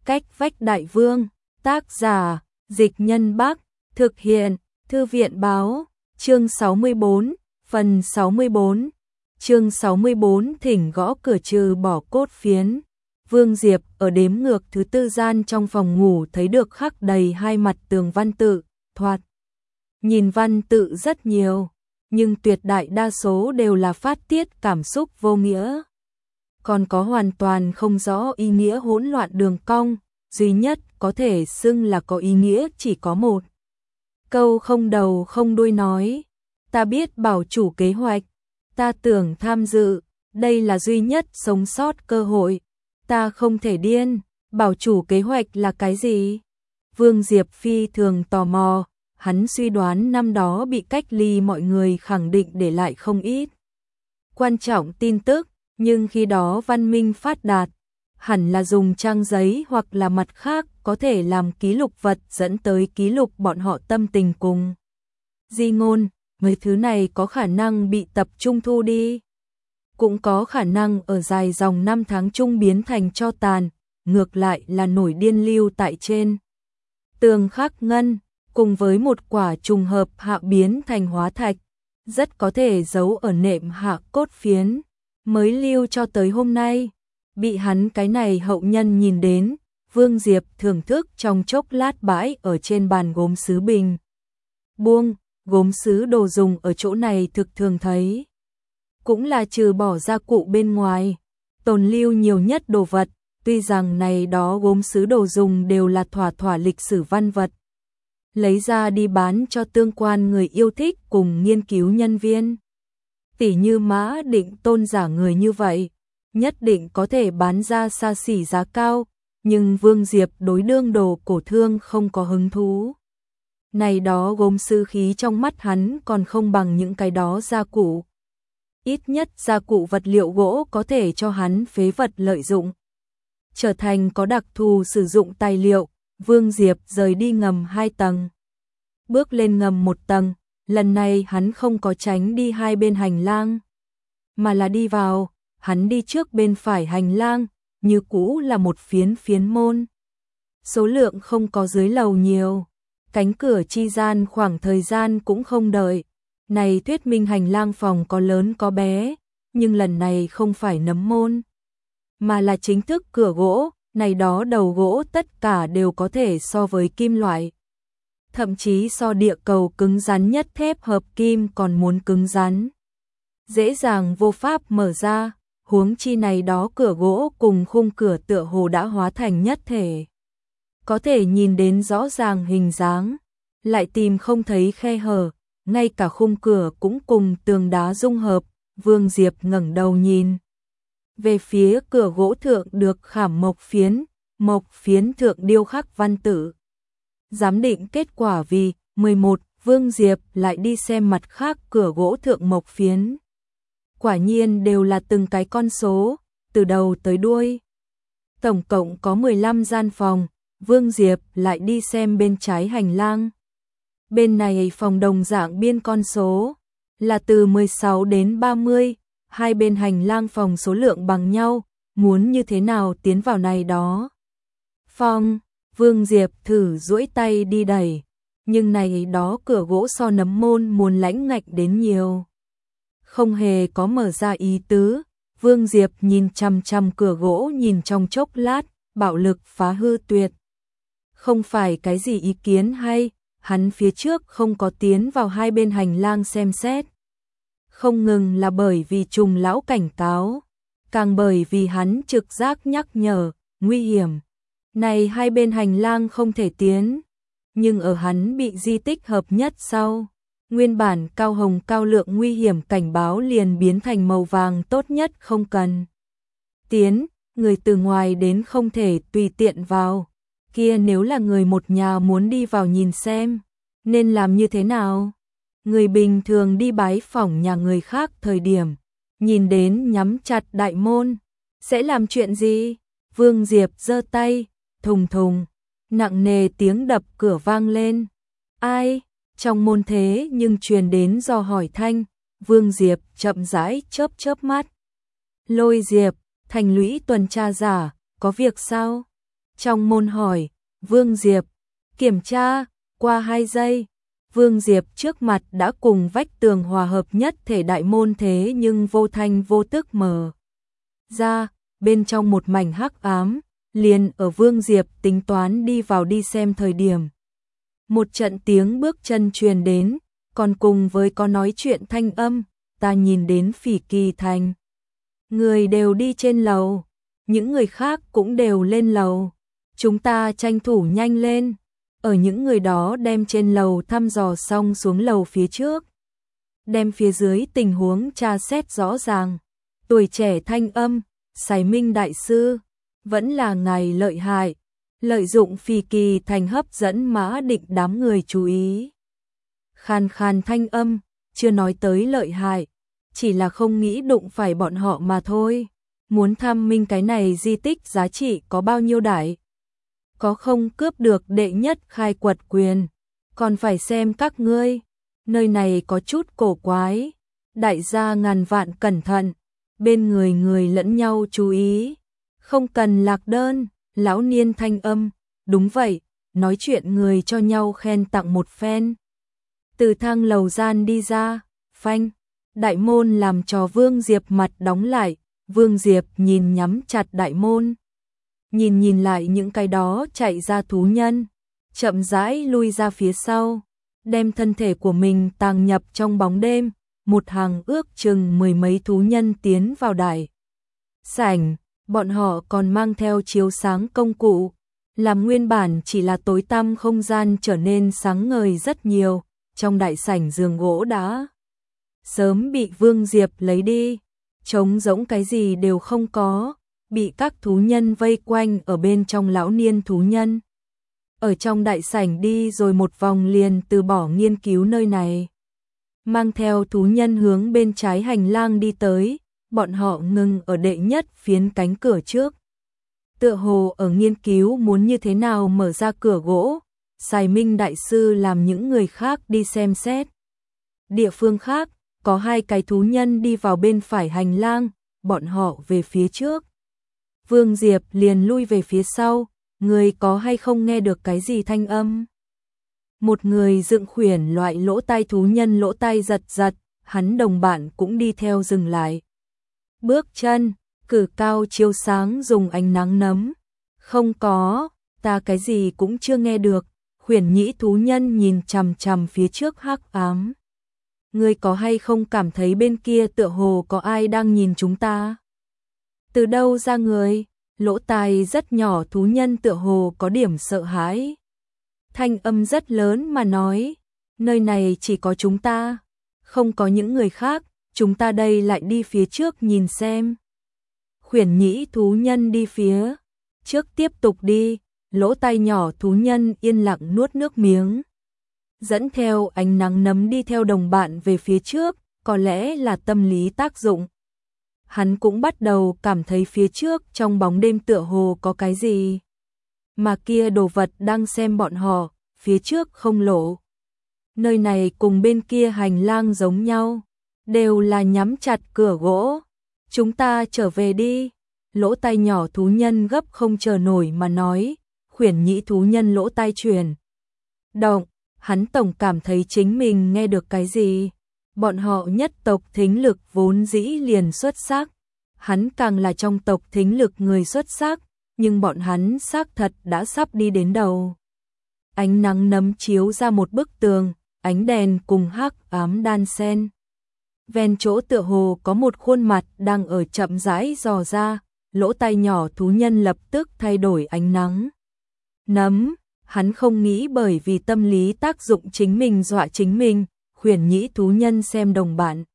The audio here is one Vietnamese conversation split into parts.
Cách vách đại vương, tác giả, Dịch Nhân Bắc, thực hiện, Thư viện báo, chương 64, phần 64. Chương 64 thỉnh gõ cửa trừ bỏ cốt phiến. Vương Diệp ở đếm ngược thứ tư gian trong phòng ngủ thấy được khắc đầy hai mặt tường văn tự, thoạt. Nhìn văn tự rất nhiều, nhưng tuyệt đại đa số đều là phát tiết cảm xúc vô nghĩa. Còn có hoàn toàn không rõ ý nghĩa hỗn loạn đường cong, duy nhất có thể xưng là có ý nghĩa chỉ có một. Câu không đầu không đuôi nói, ta biết bảo chủ kế hoạch, ta tưởng tham dự, đây là duy nhất sống sót cơ hội, ta không thể điên, bảo chủ kế hoạch là cái gì? Vương Diệp phi thường tò mò, hắn suy đoán năm đó bị cách ly mọi người khẳng định để lại không ít quan trọng tin tức, nhưng khi đó văn minh phát đạt, hẳn là dùng trang giấy hoặc là mặt khác có thể làm ký lục vật dẫn tới ký lục bọn họ tâm tình cùng di ngôn, mấy thứ này có khả năng bị tập trung thu đi. Cũng có khả năng ở dài dòng năm tháng chung biến thành tro tàn, ngược lại là nổi điên lưu tại trên tường khắc ngân, cùng với một quả trùng hợp hạ biến thành hóa thạch, rất có thể giấu ở nệm hạ cốt phiến, mới lưu cho tới hôm nay. Bị hắn cái này hậu nhân nhìn đến, Vương Diệp thưởng thức trong chốc lát bãi ở trên bàn gốm sứ bình. Buông, gốm sứ đồ dùng ở chỗ này thực thường thấy. Cũng là trừ bỏ gia cụ bên ngoài, tồn lưu nhiều nhất đồ vật, tuy rằng này đó gốm sứ đồ dùng đều là thỏa lịch sử văn vật. Lấy ra đi bán cho tương quan người yêu thích cùng nghiên cứu nhân viên. Tỉ như Mã Định Tôn giả người như vậy, nhất định có thể bán ra xa xỉ giá cao, nhưng Vương Diệp đối đương đồ cổ thương không có hứng thú. Này đó gốm sứ khí trong mắt hắn còn không bằng những cái đó gia cụ. Ít nhất gia cụ vật liệu gỗ có thể cho hắn phế vật lợi dụng. Trở thành có đặc thù sử dụng tài liệu, Vương Diệp rời đi ngầm 2 tầng. Bước lên ngầm 1 tầng, lần này hắn không có tránh đi hai bên hành lang, mà là đi vào, hắn đi trước bên phải hành lang, như cũ là một phiến môn. Số lượng không có dưới lầu nhiều, cánh cửa chi gian khoảng thời gian cũng không đợi. Này thuyết minh hành lang phòng có lớn có bé, nhưng lần này không phải nấm môn, mà là chính thức cửa gỗ, này đó đầu gỗ tất cả đều có thể so với kim loại. Thậm chí so địa cầu cứng rắn nhất thép hợp kim còn muốn cứng rắn. Dễ dàng vô pháp mở ra, huống chi này đó cửa gỗ cùng khung cửa tựa hồ đã hóa thành nhất thể. Có thể nhìn đến rõ ràng hình dáng, lại tìm không thấy khe hở, ngay cả khung cửa cũng cùng tường đá dung hợp. Vương Diệp ngẩng đầu nhìn về phía cửa gỗ thượng được khảm mộc phiến thượng điêu khắc văn tự. Giám định kết quả vì 11, Vương Diệp lại đi xem mặt khác cửa gỗ thượng mộc phiến. Quả nhiên đều là từng cái con số, từ đầu tới đuôi. Tổng cộng có 15 gian phòng, Vương Diệp lại đi xem bên trái hành lang. Bên này phòng đồng dạng biên con số, là từ 16 đến 30, hai bên hành lang phòng số lượng bằng nhau, muốn như thế nào tiến vào này đó. Phòng, Vương Diệp thử duỗi tay đi đẩy, nhưng này đó cửa gỗ so nấm môn muốn lãnh ngạch đến nhiều. Không hề có mở ra ý tứ, Vương Diệp nhìn chằm chằm cửa gỗ nhìn trong chốc lát, bạo lực phá hư tuyệt. Không phải cái gì ý kiến hay, hắn phía trước không có tiến vào hai bên hành lang xem xét. Không ngừng là bởi vì Trùng lão cảnh cáo, càng bởi vì hắn trực giác nhắc nhở, nguy hiểm. Này hai bên hành lang không thể tiến, nhưng ở hắn bị di tích hợp nhất sau, nguyên bản cao hồng cao lượng nguy hiểm cảnh báo liền biến thành màu vàng tốt nhất không cần tiến, người từ ngoài đến không thể tùy tiện vào. Kia nếu là người một nhà muốn đi vào nhìn xem, nên làm như thế nào? Người bình thường đi bái phỏng nhà người khác thời điểm, nhìn đến nhắm chặt đại môn, sẽ làm chuyện gì? Vương Diệp giơ tay, thùng thùng, nặng nề tiếng đập cửa vang lên. Ai? Trong môn thế nhưng truyền đến do hỏi thanh, Vương Diệp chậm rãi chớp mắt. Lôi Diệp, thành lũy tuần tra giả, có việc sao? Trong môn hỏi, Vương Diệp, kiểm tra, qua 2 giây. Vương Diệp trước mặt đã cùng vách tường hòa hợp nhất thể đại môn, thế nhưng vô thanh vô tức mở ra, bên trong một mảnh hắc ám, liền ở Vương Diệp tính toán đi vào đi xem thời điểm. Một trận tiếng bước chân truyền đến, còn cùng với có nói chuyện thanh âm, ta nhìn đến Phỉ Kỳ Thành. Người đều đi trên lầu, những người khác cũng đều lên lầu. Chúng ta tranh thủ nhanh lên. Ở những người đó đem trên lầu thăm dò xong xuống lầu phía trước. Đem phía dưới tình huống tra xét rõ ràng. Tuổi trẻ thanh âm, Sài Minh đại sư, vẫn là ngài lợi hại. Lợi dụng Phỉ Kỳ Thành hấp dẫn Mã Định đám người chú ý. Khàn khàn thanh âm, chưa nói tới lợi hại, chỉ là không nghĩ đụng phải bọn họ mà thôi. Muốn thăm minh cái này di tích giá trị có bao nhiêu đại? Có không cướp được đệ nhất khai quật quyền, còn phải xem các ngươi. Nơi này có chút cổ quái, đại gia ngàn vạn cẩn thận, bên người người lẫn nhau chú ý, không cần lạc đơn. Lão niên thanh âm, đúng vậy, nói chuyện người cho nhau khen tặng một phen. Từ thang lầu gian đi ra, phanh, đại môn làm cho Vương Diệp mặt đóng lại. Vương Diệp nhìn nhắm chặt đại môn, nhìn lại những cái đó chạy ra thú nhân, chậm rãi lui ra phía sau, đem thân thể của mình tàng nhập trong bóng đêm. Một hàng ước chừng 10 mấy thú nhân tiến vào đại sảnh, bọn họ còn mang theo chiếu sáng công cụ, làm nguyên bản chỉ là tối tăm không gian trở nên sáng ngời rất nhiều. Trong đại sảnh giường gỗ đã sớm bị Vương Diệp lấy đi, trống rỗng cái gì đều không có, bị các thú nhân vây quanh ở bên trong. Lão niên thú nhân ở trong đại sảnh đi rồi một vòng liền từ bỏ nghiên cứu nơi này, mang theo thú nhân hướng bên trái hành lang đi tới. Bọn họ ngừng ở đệ nhất phiến cánh cửa trước, tựa hồ ở nghiên cứu muốn như thế nào mở ra cửa gỗ. Sài Minh đại sư làm những người khác đi xem xét. Địa phương khác, có 2 cái thú nhân đi vào bên phải hành lang, bọn họ về phía trước. Vương Diệp liền lui về phía sau, người có hay không nghe được cái gì thanh âm? Một người dựng khuyển loại lỗ tai thú nhân lỗ tai giật giật, hắn đồng bạn cũng đi theo dừng lại. Bước chân, cử cao chiếu sáng dùng ánh nắng nấm. Không có, ta cái gì cũng chưa nghe được. Khuyển nhĩ thú nhân nhìn chằm chằm phía trước hắc ám. Ngươi có hay không cảm thấy bên kia tựa hồ có ai đang nhìn chúng ta? Từ đâu ra người? Lỗ tai rất nhỏ thú nhân tựa hồ có điểm sợ hãi. Thanh âm rất lớn mà nói, nơi này chỉ có chúng ta, không có những người khác, chúng ta đây lại đi phía trước nhìn xem. Khuyển nhĩ thú nhân đi phía trước tiếp tục đi, lỗ tai nhỏ thú nhân yên lặng nuốt nước miếng. Dẫn theo ánh nắng nấm đi theo đồng bạn về phía trước, có lẽ là tâm lý tác dụng. Hắn cũng bắt đầu cảm thấy phía trước trong bóng đêm tựa hồ có cái gì. Mà kia đồ vật đang xem bọn họ, phía trước không lộ. Nơi này cùng bên kia hành lang giống nhau, đều là nhắm chặt cửa gỗ. Chúng ta trở về đi. Lỗ tai nhỏ thú nhân gấp không chờ nổi mà nói. Khuyển nhĩ thú nhân lỗ tai chuyển động, hắn tổng cảm thấy chính mình nghe được cái gì. Bọn họ nhất tộc thính lực vốn dĩ liền xuất sắc, hắn càng là trong tộc thính lực người xuất sắc, nhưng bọn hắn xác thật đã sắp đi đến đầu. Ánh nắng nấm chiếu ra một bức tường, ánh đèn cùng hắc ám đan xen. Ven chỗ tựa hồ có một khuôn mặt đang ở chậm rãi dò ra, lỗ tai nhỏ thú nhân lập tức thay đổi ánh nắng nấm. Hắn không nghĩ bởi vì tâm lý tác dụng chính mình dọa chính mình. Khuyển nhĩ thú nhân xem đồng bạn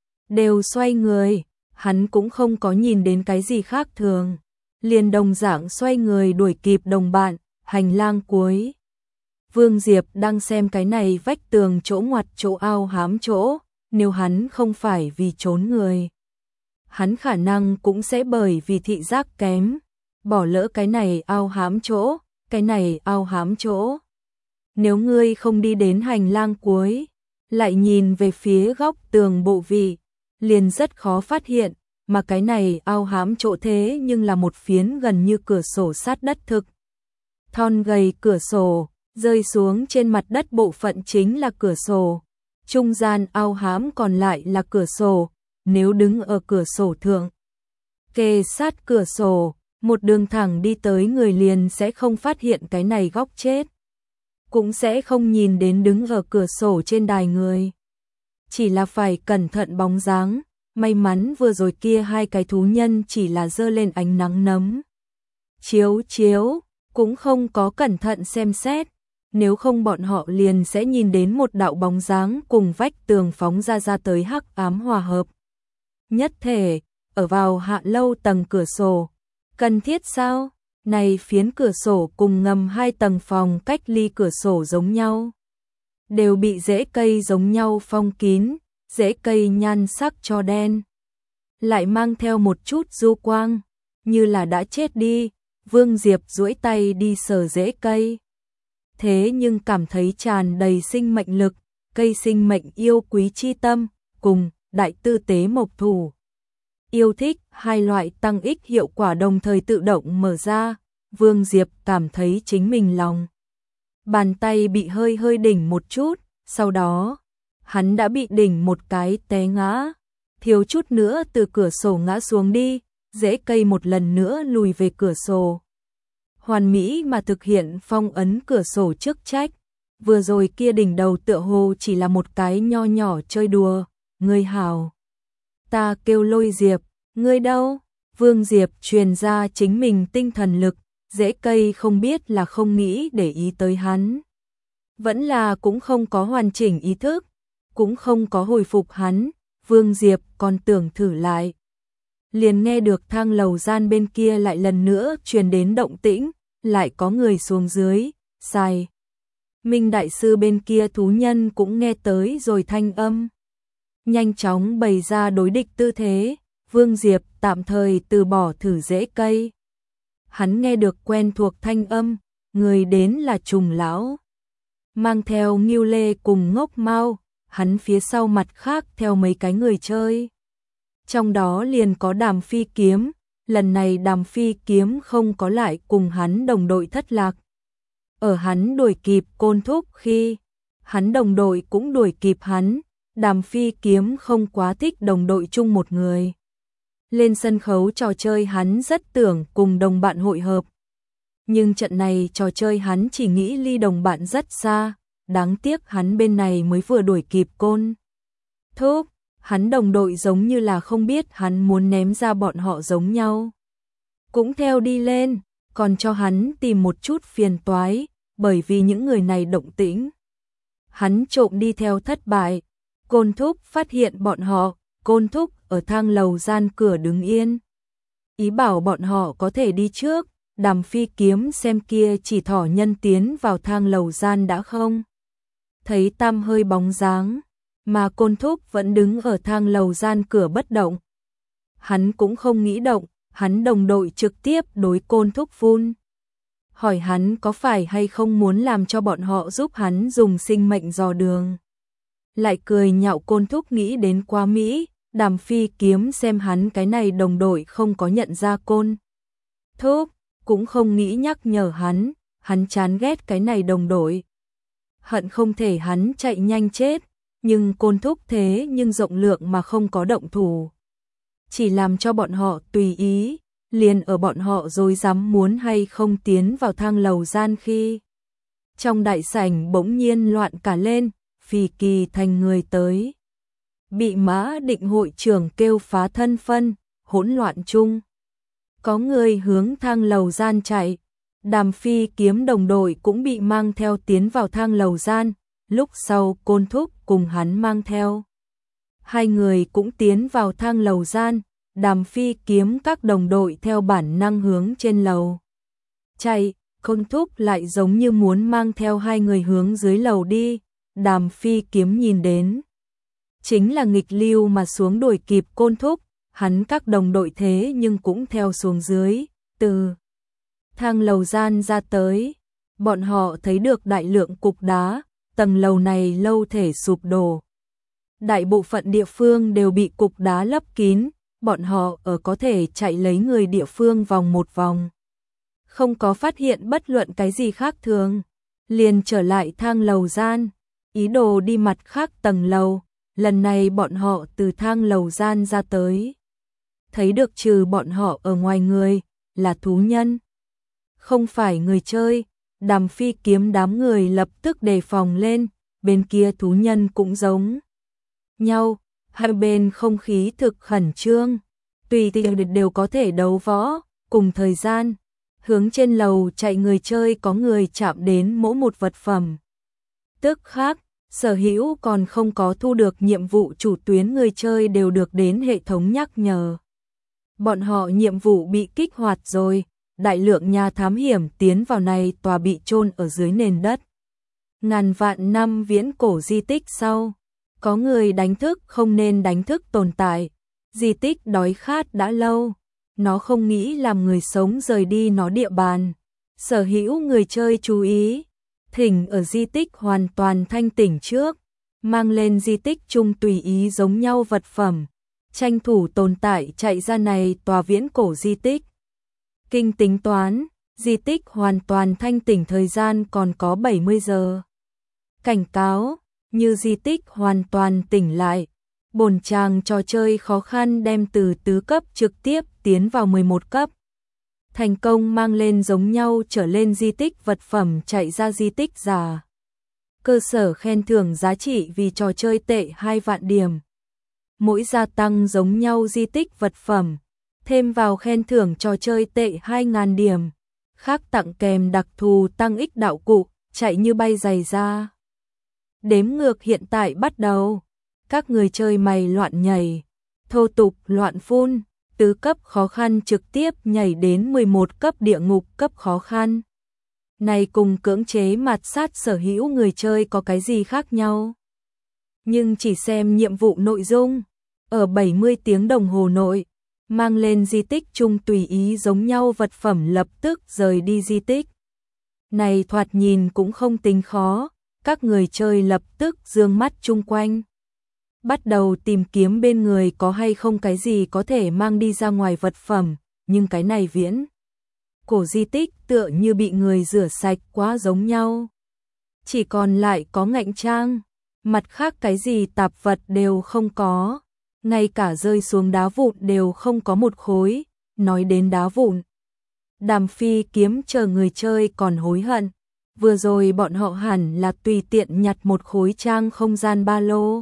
đều xoay người, hắn cũng không có nhìn đến cái gì khác thường, liền đồng dạng xoay người đuổi kịp đồng bạn. Hành lang cuối, Vương Diệp đang xem cái này vách tường chỗ ngoặt chỗ ao hám chỗ, nếu hắn không phải vì trốn người, hắn khả năng cũng sẽ bởi vì thị giác kém, bỏ lỡ cái này ao hám chỗ, cái này ao hám chỗ. Nếu ngươi không đi đến hành lang cuối, lại nhìn về phía góc tường bộ vị, liền rất khó phát hiện, mà cái này ao hám chỗ thế nhưng là một phiến gần như cửa sổ sát đất thực, thon gầy cửa sổ, rơi xuống trên mặt đất bộ phận chính là cửa sổ. Trung gian ao hám còn lại là cửa sổ, nếu đứng ở cửa sổ thượng, kề sát cửa sổ, một đường thẳng đi tới người liền sẽ không phát hiện cái này góc chết. Cũng sẽ không nhìn đến đứng ở cửa sổ trên đài người. Chỉ là phải cẩn thận bóng dáng, may mắn vừa rồi kia hai cái thú nhân chỉ là giơ lên ánh nắng nấm. Chiếu, cũng không có cẩn thận xem xét, nếu không bọn họ liền sẽ nhìn đến một đạo bóng dáng cùng vách tường phóng ra tới hắc ám hòa hợp. Nhất thể, ở vào hạ lâu tầng cửa sổ. Cần thiết sao? Này phiến cửa sổ cùng ngầm hai tầng phòng cách ly cửa sổ giống nhau. Đều bị rễ cây giống nhau phong kín, rễ cây nhan sắc cho đen. Lại mang theo một chút du quang, như là đã chết đi. Vương Diệp duỗi tay đi sờ rễ cây. Thế nhưng cảm thấy tràn đầy sinh mệnh lực, cây sinh mệnh yêu quý chi tâm, cùng đại tư tế mộc thủ. Yêu thích, hai loại tăng ích hiệu quả đồng thời tự động mở ra, Vương Diệp cảm thấy chính mình lòng. Bàn tay bị hơi đỉnh một chút, sau đó, hắn đã bị đỉnh một cái té ngã, thiếu chút nữa từ cửa sổ ngã xuống đi, rễ cây một lần nữa lùi về cửa sổ. Hoàn mỹ mà thực hiện phong ấn cửa sổ chức trách, vừa rồi kia đỉnh đầu tựa hồ chỉ là một cái nho nhỏ chơi đùa, ngươi hảo. Ta kêu Lôi Diệp, ngươi đâu? Vương Diệp truyền ra chính mình tinh thần lực, rễ cây không biết là không nghĩ để ý tới hắn. Vẫn là cũng không có hoàn chỉnh ý thức, cũng không có hồi phục hắn, Vương Diệp còn tưởng thử lại. Liền nghe được thang lầu gian bên kia lại lần nữa truyền đến động tĩnh, lại có người xuống dưới, sai. Minh Đại Sư bên kia thú nhân cũng nghe tới rồi thanh âm. Nhanh chóng bày ra đối địch tư thế, Vương Diệp tạm thời từ bỏ thử rễ cây. Hắn nghe được quen thuộc thanh âm, người đến là Trùng Lão. Mang theo Ngưu Lê cùng Ngốc Mao, hắn phía sau mặt khác theo mấy cái người chơi. Trong đó liền có Đàm Phi Kiếm, lần này Đàm Phi Kiếm không có lại cùng hắn đồng đội thất lạc. Ở hắn đuổi kịp Côn Thúc khi, hắn đồng đội cũng đuổi kịp hắn, Đàm Phi Kiếm không quá thích đồng đội chung một người. Lên sân khấu trò chơi hắn rất tưởng cùng đồng bạn hội hợp. Nhưng trận này trò chơi hắn chỉ nghĩ ly đồng bạn rất xa, đáng tiếc hắn bên này mới vừa đuổi kịp Côn Thúc. Hắn đồng đội giống như là không biết hắn muốn ném ra bọn họ giống nhau. Cũng theo đi lên, còn cho hắn tìm một chút phiền toái, bởi vì những người này động tĩnh. Hắn trộm đi theo thất bại, Côn Thúc phát hiện bọn họ, Côn Thúc ở thang lầu gian cửa đứng yên. Ý bảo bọn họ có thể đi trước, Đàm Phi Kiếm xem kia chỉ thỏ nhân tiến vào thang lầu gian đã không. Thấy tăm hơi bóng dáng. Mà Côn Thúc vẫn đứng ở thang lầu gian cửa bất động. Hắn cũng không nghĩ động, hắn đồng đội trực tiếp đối Côn Thúc phun. Hỏi hắn có phải hay không muốn làm cho bọn họ giúp hắn dùng sinh mệnh dò đường. Lại cười nhạo Côn Thúc nghĩ đến quá Mỹ, Đàm Phi Kiếm xem hắn cái này đồng đội không có nhận ra Côn Thúc, cũng không nghĩ nhắc nhở hắn chán ghét cái này đồng đội. Hận không thể hắn chạy nhanh chết. Nhưng Côn Thúc thế nhưng rộng lượng mà không có động thủ. Chỉ làm cho bọn họ tùy ý, liền ở bọn họ rồi dám muốn hay không tiến vào thang lầu gian khi. Trong đại sảnh bỗng nhiên loạn cả lên, Phì Kỳ thành người tới. Bị Mã Định hội trưởng kêu phá thân phân, hỗn loạn chung. Có người hướng thang lầu gian chạy, Đàm Phi Kiếm đồng đội cũng bị mang theo tiến vào thang lầu gian. Lúc sau Côn Thúc cùng hắn mang theo. Hai người cũng tiến vào thang lầu gian, Đàm Phi Kiếm các đồng đội theo bản năng hướng trên lầu. Chạy, Côn Thúc lại giống như muốn mang theo hai người hướng dưới lầu đi, Đàm Phi Kiếm nhìn đến. Chính là nghịch lưu mà xuống đuổi kịp Côn Thúc, hắn các đồng đội thế nhưng cũng theo xuống dưới, từ thang lầu gian ra tới. Bọn họ thấy được đại lượng cục đá. Tầng lầu này lâu thể sụp đổ. Đại bộ phận địa phương đều bị cục đá lấp kín, bọn họ ở có thể chạy lấy người địa phương vòng một vòng. không có phát hiện bất luận cái gì khác thường, liền trở lại thang lầu gian, ý đồ đi mặt khác tầng lầu, lần này bọn họ từ thang lầu gian ra tới. Thấy được trừ bọn họ ở ngoài người, là thú nhân. Không phải người chơi, Đàm Phi kiếm đám người lập tức đề phòng lên, bên kia thú nhân cũng giống nhau, hai bên không khí thực khẩn trương, tùy tiện đều có thể đấu võ, cùng thời gian, hướng trên lầu chạy người chơi có người chạm đến mỗi một vật phẩm. Tức khác, sở hữu còn không có thu được nhiệm vụ chủ tuyến người chơi đều được đến hệ thống nhắc nhở. Bọn họ nhiệm vụ bị kích hoạt rồi, đại lượng nhà thám hiểm tiến vào này tòa bị chôn ở dưới nền đất. Ngàn vạn năm viễn cổ di tích sau, có người đánh thức không nên đánh thức tồn tại, di tích đói khát đã lâu, nó không nghĩ làm người sống rời đi nó địa bàn. Sở hữu người chơi chú ý, thỉnh ở di tích hoàn toàn thanh tỉnh trước, mang lên di tích chung tùy ý giống nhau vật phẩm, tranh thủ tồn tại chạy ra này tòa viễn cổ di tích. Kinh tính toán, di tích hoàn toàn thanh tỉnh thời gian còn có 70 giờ. Cảnh cáo, như di tích hoàn toàn tỉnh lại, bổn chàng trò chơi khó khăn đem từ tứ cấp trực tiếp tiến vào 11 cấp. Thành công mang lên giống nhau trở lên di tích vật phẩm chạy ra di tích giả. Cơ sở khen thưởng giá trị vì trò chơi tệ 2 vạn điểm. Mỗi gia tăng giống nhau di tích vật phẩm, thêm vào khen thưởng trò chơi tệ 2.000 điểm. Khác tặng kèm đặc thù tăng ích đạo cụ, chạy như bay giày ra. Đếm ngược hiện tại bắt đầu. Các người chơi mày loạn nhảy, thô tục loạn phun, tứ cấp khó khăn trực tiếp nhảy đến 11 cấp địa ngục cấp khó khăn. Này cùng cưỡng chế mạt sát sở hữu người chơi có cái gì khác nhau? Nhưng chỉ xem nhiệm vụ nội dung, ở 70 tiếng đồng hồ nội, mang lên di tích chung tùy ý giống nhau vật phẩm lập tức rời đi di tích. Này thoạt nhìn cũng không tính khó, các người chơi lập tức dương mắt chung quanh. Bắt đầu tìm kiếm bên người có hay không cái gì có thể mang đi ra ngoài vật phẩm, nhưng cái này viễn cổ di tích tựa như bị người rửa sạch quá giống nhau. Chỉ còn lại có ngạnh trang, mặt khác cái gì tạp vật đều không có, ngay cả rơi xuống đá vụn đều không có một khối. Nói đến đá vụn, Đàm Phi kiếm chờ người chơi còn hối hận, vừa rồi bọn họ hẳn là tùy tiện nhặt một khối trang không gian ba lô.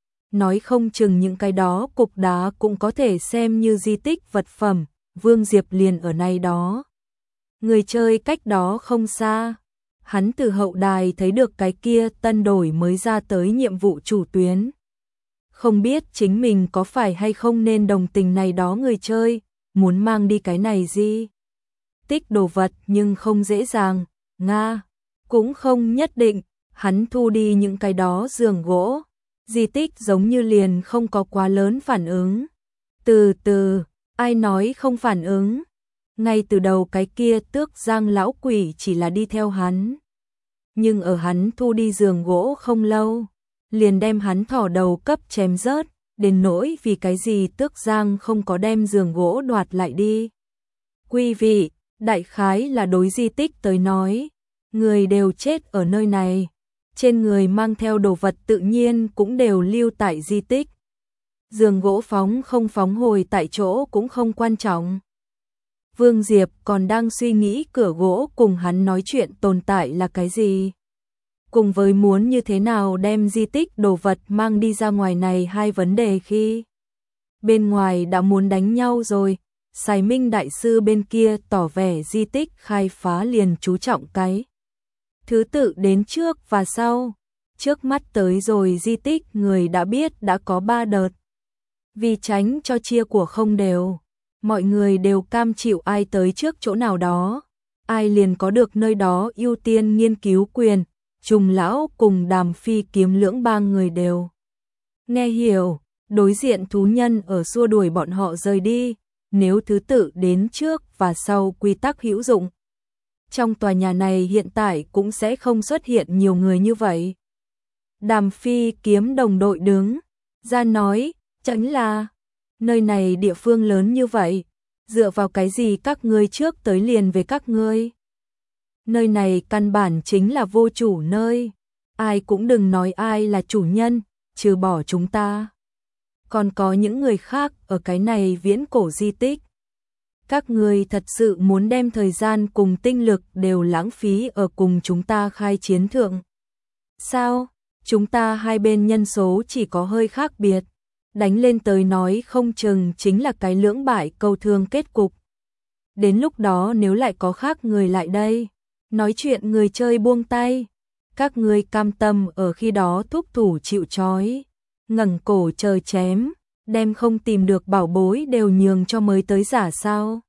Nói không chừng những cái đó cục đá cũng có thể xem như di tích vật phẩm, Vương Diệp liền ở này đó. Người chơi cách đó không xa, hắn từ hậu đài thấy được cái kia tân đổi mới ra tới nhiệm vụ chủ tuyến. Không biết chính mình có phải hay không nên đồng tình này đó người chơi, muốn mang đi cái này gì? Tích đồ vật nhưng không dễ dàng, Nga, cũng không nhất định, hắn thu đi những cái đó giường gỗ. Di tích giống như liền không có quá lớn phản ứng. Từ từ, ai nói không phản ứng? Ngay từ đầu cái kia Tước Giang lão quỷ chỉ là đi theo hắn. Nhưng ở hắn thu đi giường gỗ không lâu, liền đem hắn thỏ đầu cấp chém rớt, đến nỗi vì cái gì Tước Giang không có đem giường gỗ đoạt lại đi. Quý vị, đại khái là đối di tích tới nói, người đều chết ở nơi này. Trên người mang theo đồ vật tự nhiên cũng đều lưu tại di tích. Giường gỗ phóng không phóng hồi tại chỗ cũng không quan trọng. Vương Diệp còn đang suy nghĩ cửa gỗ cùng hắn nói chuyện tồn tại là cái gì. Cùng với muốn như thế nào đem di tích đồ vật mang đi ra ngoài này hai vấn đề khi bên ngoài đã muốn đánh nhau rồi. Sài Minh đại sư bên kia tỏ vẻ di tích khai phá liền chú trọng cái thứ tự đến trước và sau. Trước mắt tới rồi di tích người đã biết đã có 3 đợt. Vì tránh cho chia của không đều, mọi người đều cam chịu ai tới trước chỗ nào đó, ai liền có được nơi đó ưu tiên nghiên cứu quyền. Trùng lão cùng Đàm Phi kiếm lưỡng ba người đều nghe hiểu, đối diện thú nhân ở xua đuổi bọn họ rời đi, nếu thứ tự đến trước và sau quy tắc hữu dụng. Trong tòa nhà này hiện tại cũng sẽ không xuất hiện nhiều người như vậy. Đàm Phi kiếm đồng đội đứng ra nói, chính là nơi này địa phương lớn như vậy, Dựa vào cái gì các ngươi trước tới liền về các ngươi? Nơi này căn bản chính là vô chủ nơi. Ai cũng đừng nói ai là chủ nhân, trừ bỏ chúng ta. Còn có những người khác ở cái này viễn cổ di tích. Các ngươi thật sự muốn đem thời gian cùng tinh lực đều lãng phí ở cùng chúng ta khai chiến thượng. Sao? Chúng ta hai bên nhân số chỉ có hơi khác biệt. Đánh lên tới nói không chừng chính là cái lưỡng bại câu thương kết cục. Đến lúc đó nếu lại có khác người lại đây, nói chuyện người chơi buông tay. Các ngươi cam tâm ở khi đó thúc thủ chịu trói, ngẩng cổ chờ chém, đem không tìm được bảo bối đều nhường cho mới tới giả sao?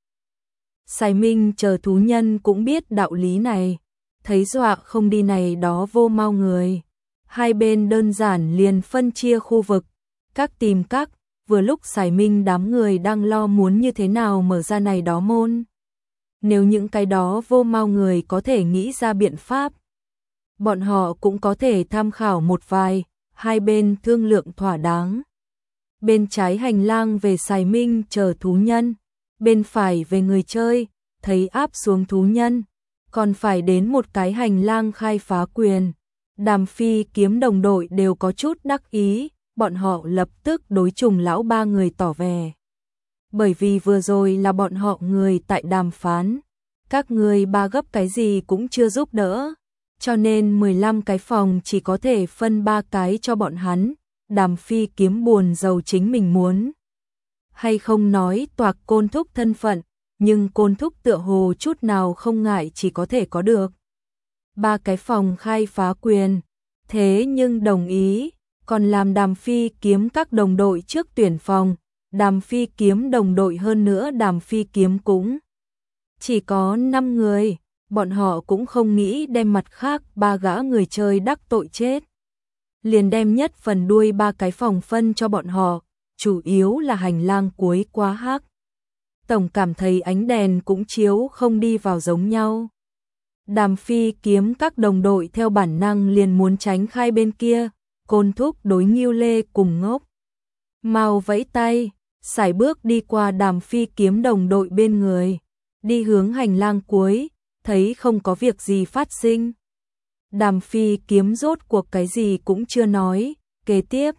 Sài Minh chờ thú nhân cũng biết đạo lý này, thấy dọa không đi này đó vô mau người. Hai bên đơn giản liền phân chia khu vực, các tìm các, vừa lúc Sài Minh đám người đang lo muốn như thế nào mở ra này đó môn. Nếu những cái đó vô mau người có thể nghĩ ra biện pháp, bọn họ cũng có thể tham khảo một vài, hai bên thương lượng thỏa đáng. Bên trái hành lang về Sài Minh chờ thú nhân, bên phải về người chơi, thấy áp xuống thú nhân, còn phải đến một cái hành lang khai phá quyền. Đàm Phi kiếm đồng đội đều có chút đắc ý, bọn họ lập tức đối trùng lão ba người tỏ vẻ. Bởi vì vừa rồi là bọn họ người tại đàm phán, các người ba gấp cái gì cũng chưa giúp đỡ, cho nên 15 cái phòng chỉ có thể phân 3 cái cho bọn hắn. Đàm Phi kiếm buồn giàu chính mình muốn hay không nói toạc Côn Thúc thân phận, nhưng Côn Thúc tựa hồ chút nào không ngại chỉ có thể có được 3 cái phòng khai phá quyền, thế nhưng đồng ý, còn làm Đàm Phi kiếm các đồng đội trước tuyển phòng. Đàm Phi kiếm đồng đội hơn nữa Đàm Phi kiếm cũng chỉ có 5 người, bọn họ cũng không nghĩ đem mặt khác 3 gã người chơi đắc tội chết. Liền đem nhất phần đuôi 3 cái phòng phân cho bọn họ, chủ yếu là hành lang cuối quá hắc. Tổng cảm thấy ánh đèn cũng chiếu không đi vào giống nhau. Đàm Phi kiếm các đồng đội theo bản năng liền muốn tránh khai bên kia, Côn Thúc đối Ngưu Lê cùng Ngốc Mao vẫy tay, sải bước đi qua Đàm Phi kiếm đồng đội bên người, đi hướng hành lang cuối, thấy không có việc gì phát sinh. Đàm Phi kiếm rốt cuộc cái gì cũng chưa nói, kế tiếp.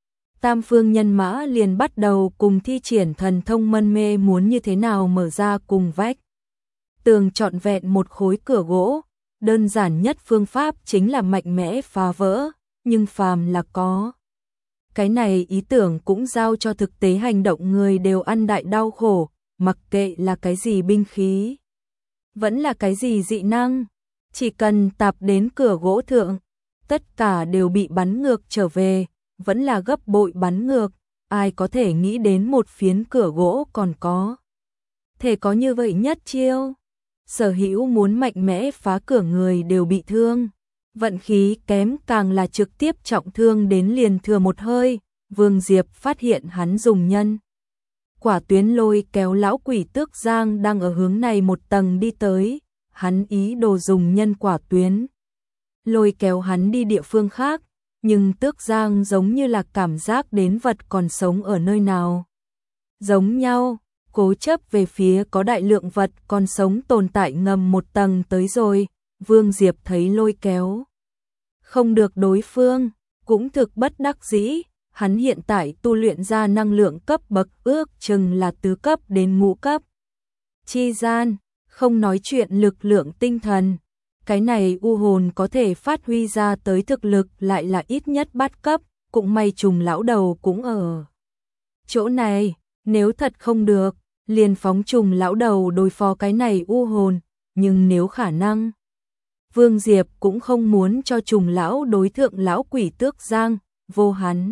Tam phương nhân mã liền bắt đầu cùng thi triển thần thông mân mê muốn như thế nào mở ra cùng vách tường trọn vẹn một khối cửa gỗ. Đơn giản nhất phương pháp chính là mạnh mẽ phá vỡ, nhưng phàm là có cái này ý tưởng cũng giao cho thực tế hành động người đều ăn đại đau khổ, mặc kệ là cái gì binh khí, vẫn là cái gì dị năng, chỉ cần tạp đến cửa gỗ thượng, tất cả đều bị bắn ngược trở về, vẫn là gấp bội bắn ngược, ai có thể nghĩ đến một phiến cửa gỗ còn có thể có như vậy nhất chiêu. Sở hữu muốn mạnh mẽ phá cửa người đều bị thương, vận khí kém càng là trực tiếp trọng thương đến liền thừa một hơi. Vương Diệp phát hiện hắn dùng nhân quả tuyến lôi kéo lão quỷ Tước Giang đang ở hướng này một tầng đi tới, hắn ý đồ dùng nhân quả tuyến lôi kéo hắn đi địa phương khác, nhưng Tước Giang giống như là cảm giác đến vật còn sống ở nơi nào giống nhau, cố chấp về phía có đại lượng vật còn sống tồn tại ngầm một tầng tới rồi. Vương Diệp thấy lôi kéo không được đối phương, cũng thực bất đắc dĩ. Hắn hiện tại tu luyện ra năng lượng cấp bậc ước chừng là tứ cấp đến ngũ cấp. Chi gian, không nói chuyện lực lượng tinh thần, cái này u hồn có thể phát huy ra tới thực lực lại là ít nhất bát cấp, cũng may trùng lão đầu cũng ở chỗ này, nếu thật không được, liền phóng trùng lão đầu đối phó cái này u hồn, nhưng nếu khả năng, Vương Diệp cũng không muốn cho trùng lão đối thượng lão quỷ Tước Giang, vô hắn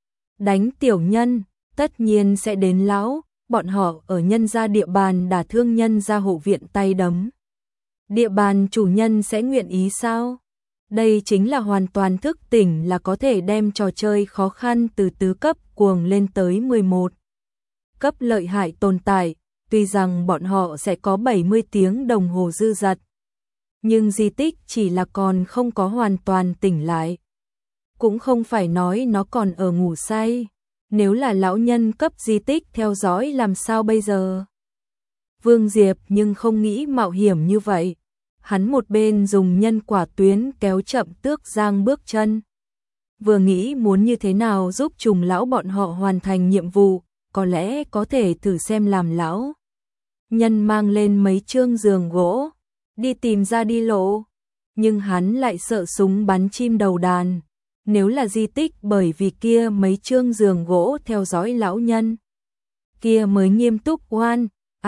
đánh tiểu nhân, tất nhiên sẽ đến lão, bọn họ ở nhân gia địa bàn đả thương nhân gia hộ viện tay đấm. Địa bàn chủ nhân sẽ nguyện ý sao? Đây chính là hoàn toàn thức tỉnh là có thể đem trò chơi khó khăn từ tứ cấp cuồng lên tới 11 cấp lợi hại tồn tại, tuy rằng bọn họ sẽ có 70 tiếng đồng hồ dư dật. Nhưng di tích chỉ là còn không có hoàn toàn tỉnh lại. Cũng không phải nói nó còn ở ngủ say. Nếu là lão nhân cấp di tích theo dõi làm sao bây giờ? Vương Diệp nhưng không nghĩ mạo hiểm như vậy. Hắn một bên dùng nhân quả tuyến kéo chậm Tước Giang bước chân. Vừa nghĩ muốn như thế nào giúp Trùng lão bọn họ hoàn thành nhiệm vụ, có lẽ có thể thử xem làm lão nhân mang lên mấy chương giường gỗ, đi tìm ra đi lộ. Nhưng hắn lại sợ súng bắn chim đầu đàn. Nếu là di tích bởi vì kia mấy chương giường gỗ theo dõi lão nhân, kia mới nghiêm túc oan.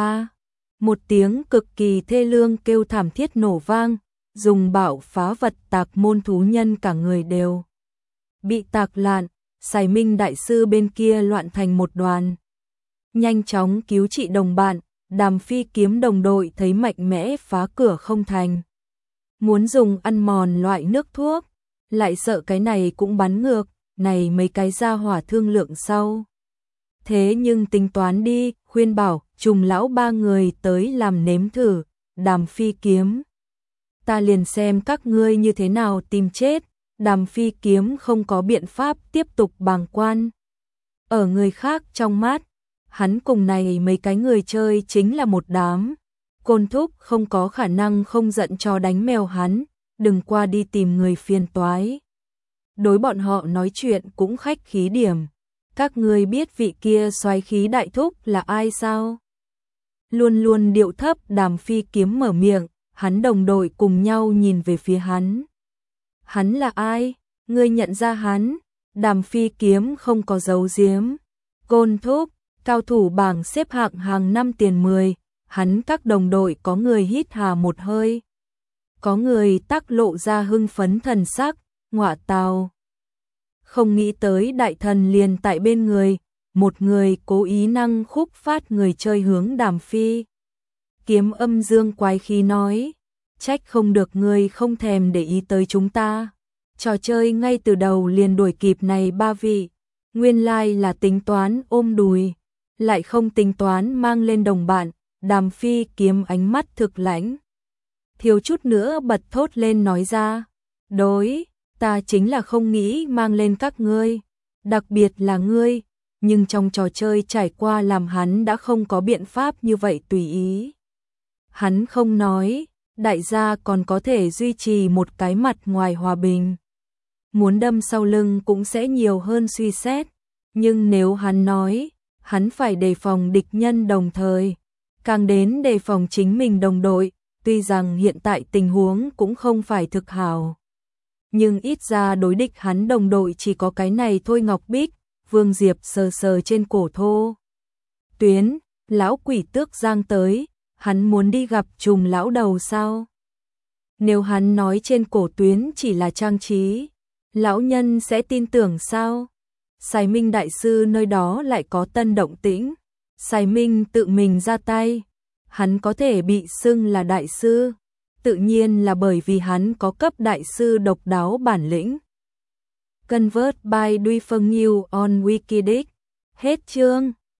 Một tiếng cực kỳ thê lương kêu thảm thiết nổ vang, dùng bạo phá vật tạc môn thú nhân cả người đều bị tạc lạn, Sài Minh đại sư bên kia loạn thành một đoàn. Nhanh chóng cứu trị đồng bạn, Đàm Phi kiếm đồng đội thấy mạnh mẽ phá cửa không thành. Muốn dùng ăn mòn loại nước thuốc, lại sợ cái này cũng bắn ngược, này mấy cái ra hỏa thương lượng sau. Thế nhưng tính toán đi, khuyên bảo, Trùng lão ba người tới làm nếm thử, Đàm Phi kiếm. Ta liền xem các ngươi như thế nào tìm chết. Đàm Phi kiếm không có biện pháp tiếp tục bàng quan. Ở người khác trong mắt, hắn cùng này mấy cái người chơi chính là một đám. Côn Thúc không có khả năng không giận cho đánh mèo hắn, đừng qua đi tìm người phiền toái. Đối bọn họ nói chuyện cũng khách khí điểm. Các ngươi biết vị kia soái khí đại thúc là ai sao? Luôn luôn điệu thấp Đàm Phi kiếm mở miệng, hắn đồng đội cùng nhau nhìn về phía hắn. Hắn là ai? Ngươi nhận ra hắn? Đàm Phi kiếm không có giấu giếm. Côn Thúc, cao thủ bảng xếp hạng hàng năm tiền 10, hắn các đồng đội có người hít hà một hơi. Có người tác lộ ra hưng phấn thần sắc, ngọa tào. Không nghĩ tới đại thần liền tại bên người, một người cố ý năng khúc phát người chơi hướng Đàm Phi. Kiếm âm dương quái khí nói, trách không được ngươi không thèm để ý tới chúng ta. Trò chơi ngay từ đầu liền đuổi kịp này ba vị, nguyên lai là tính toán ôm đùi, lại không tính toán mang lên đồng bạn. Đàm Phi kiếm ánh mắt thực lãnh, thiếu chút nữa bật thốt lên nói ra, đối, ta chính là không nghĩ mang lên các ngươi, đặc biệt là ngươi, nhưng trong trò chơi trải qua làm hắn đã không có biện pháp như vậy tùy ý. Hắn không nói, đại gia còn có thể duy trì một cái mặt ngoài hòa bình. Muốn đâm sau lưng cũng sẽ nhiều hơn suy xét, nhưng nếu hắn nói, hắn phải đề phòng địch nhân đồng thời, càng đến đề phòng chính mình đồng đội, tuy rằng hiện tại tình huống cũng không phải thực hảo. Nhưng ít ra đối địch hắn đồng đội chỉ có cái này thôi. Ngọc Bích, Vương Diệp sờ sờ trên cổ thô tuyến, lão quỷ Tước Giang tới, hắn muốn đi gặp Trùng lão đầu sao? Nếu hắn nói trên cổ tuyến chỉ là trang trí, lão nhân sẽ tin tưởng sao? Sài Minh đại sư nơi đó lại có tân động tĩnh, Sài Minh tự mình ra tay, hắn có thể bị xưng là đại sư, tự nhiên là bởi vì hắn có cấp đại sư độc đáo bản lĩnh. Convert by Duy Phân New on Wikidic. Hết chương.